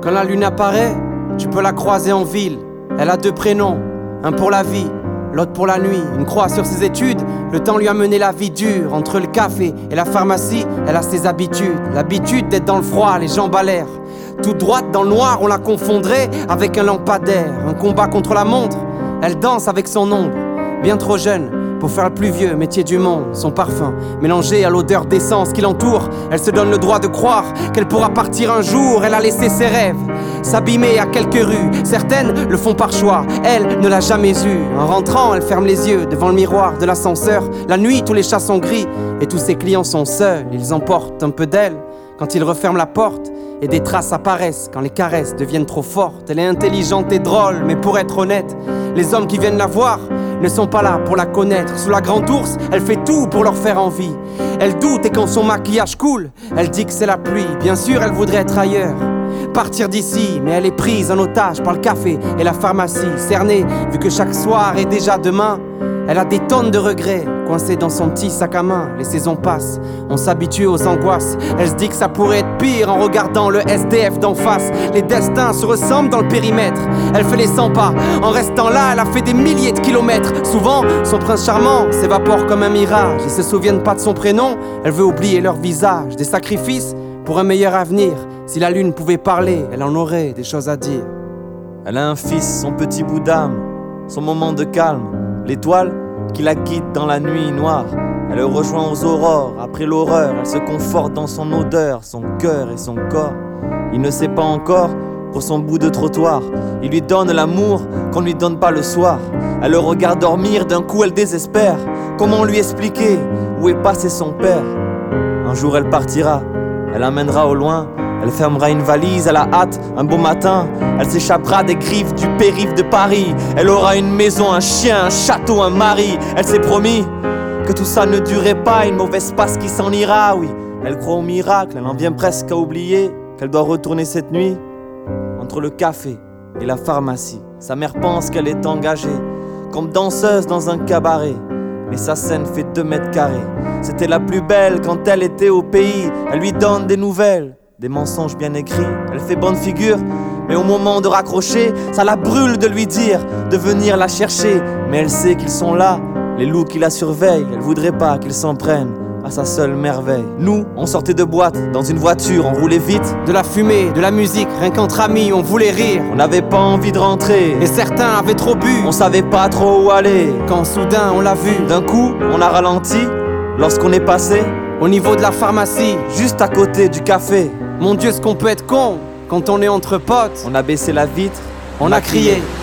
Quand la lune apparaît, tu peux la croiser en ville. Elle a 2 prénoms, un pour la vie, l'autre pour la nuit. Une croix sur ses études, le temps lui a mené la vie dure. Entre le café et la pharmacie, elle a ses habitudes. L'habitude d'être dans le froid, les jambes à l'air. Toute droite dans le noir, on la confondrait avec un lampadaire. Un combat contre la montre, elle danse avec son ombre. Bien trop jeune pour faire le plus vieux métier du monde. Son parfum, mélangé à l'odeur d'essence qui l'entoure. Elle se donne le droit de croire qu'elle pourra partir un jour. Elle a laissé ses rêves s'abîmer à quelques rues. Certaines le font par choix, elle ne l'a jamais eu. En rentrant, elle ferme les yeux devant le miroir de l'ascenseur. La nuit, tous les chats sont gris et tous ses clients sont seuls. Ils emportent un peu d'elle quand il referme la porte. Et des traces apparaissent quand les caresses deviennent trop fortes. Elle est intelligente et drôle, mais pour être honnête, les hommes qui viennent la voir ne sont pas là pour la connaître. Sous la grande ours, elle fait tout pour leur faire envie. Elle doute et quand son maquillage coule, elle dit que c'est la pluie. Bien sûr, elle voudrait être ailleurs, partir d'ici, mais elle est prise en otage par le café et la pharmacie. Cernée, vu que chaque soir est déjà demain, elle a des tonnes de regrets coincés dans son petit sac à main. Les saisons passent, on s'habitue aux angoisses. Elle se dit que ça pourrait être pire en regardant le SDF d'en face. Les destins se ressemblent dans le périmètre. Elle fait les 100 pas, en restant là elle a fait des milliers de kilomètres. Souvent, son prince charmant s'évapore comme un mirage. Ils se souviennent pas de son prénom, elle veut oublier leur visage. Des sacrifices pour un meilleur avenir. Si la lune pouvait parler, elle en aurait des choses à dire. Elle a un fils, son petit bout d'âme, son moment de calme. L'étoile qui la guide dans la nuit noire. Elle le rejoint aux aurores, après l'horreur. Elle se conforte dans son odeur, son cœur et son corps. Il ne sait pas encore pour son bout de trottoir. Il lui donne l'amour qu'on ne lui donne pas le soir. Elle le regarde dormir, d'un coup elle désespère. Comment lui expliquer où est passé son père? Un jour elle partira, elle l'amènera au loin. Elle fermera une valise à la hâte, un beau matin. Elle s'échappera des griffes du périph' de Paris. Elle aura une maison, un chien, un château, un mari. Elle s'est promis que tout ça ne durait pas. Une mauvaise passe qui s'en ira, oui. Elle croit au miracle, elle en vient presque à oublier qu'elle doit retourner cette nuit entre le café et la pharmacie. Sa mère pense qu'elle est engagée comme danseuse dans un cabaret, mais sa scène fait 2 mètres carrés. C'était la plus belle quand elle était au pays. Elle lui donne des nouvelles, des mensonges bien écrits. Elle fait bonne figure, mais au moment de raccrocher, ça la brûle de lui dire de venir la chercher. Mais elle sait qu'ils sont là, les loups qui la surveillent. Elle voudrait pas qu'ils s'en prennent à sa seule merveille. Nous, on sortait de boîte, dans une voiture, on roulait vite. De la fumée, de la musique, rien qu'entre amis, on voulait rire. On n'avait pas envie de rentrer, Et certains avaient trop bu, on savait pas trop où aller. quand soudain on l'a vu. D'un coup, on a ralenti lorsqu'on est passé Au niveau de la pharmacie, juste à côté du café. mon Dieu, ce qu'on peut être con quand on est entre potes. On a baissé la vitre, On a crié.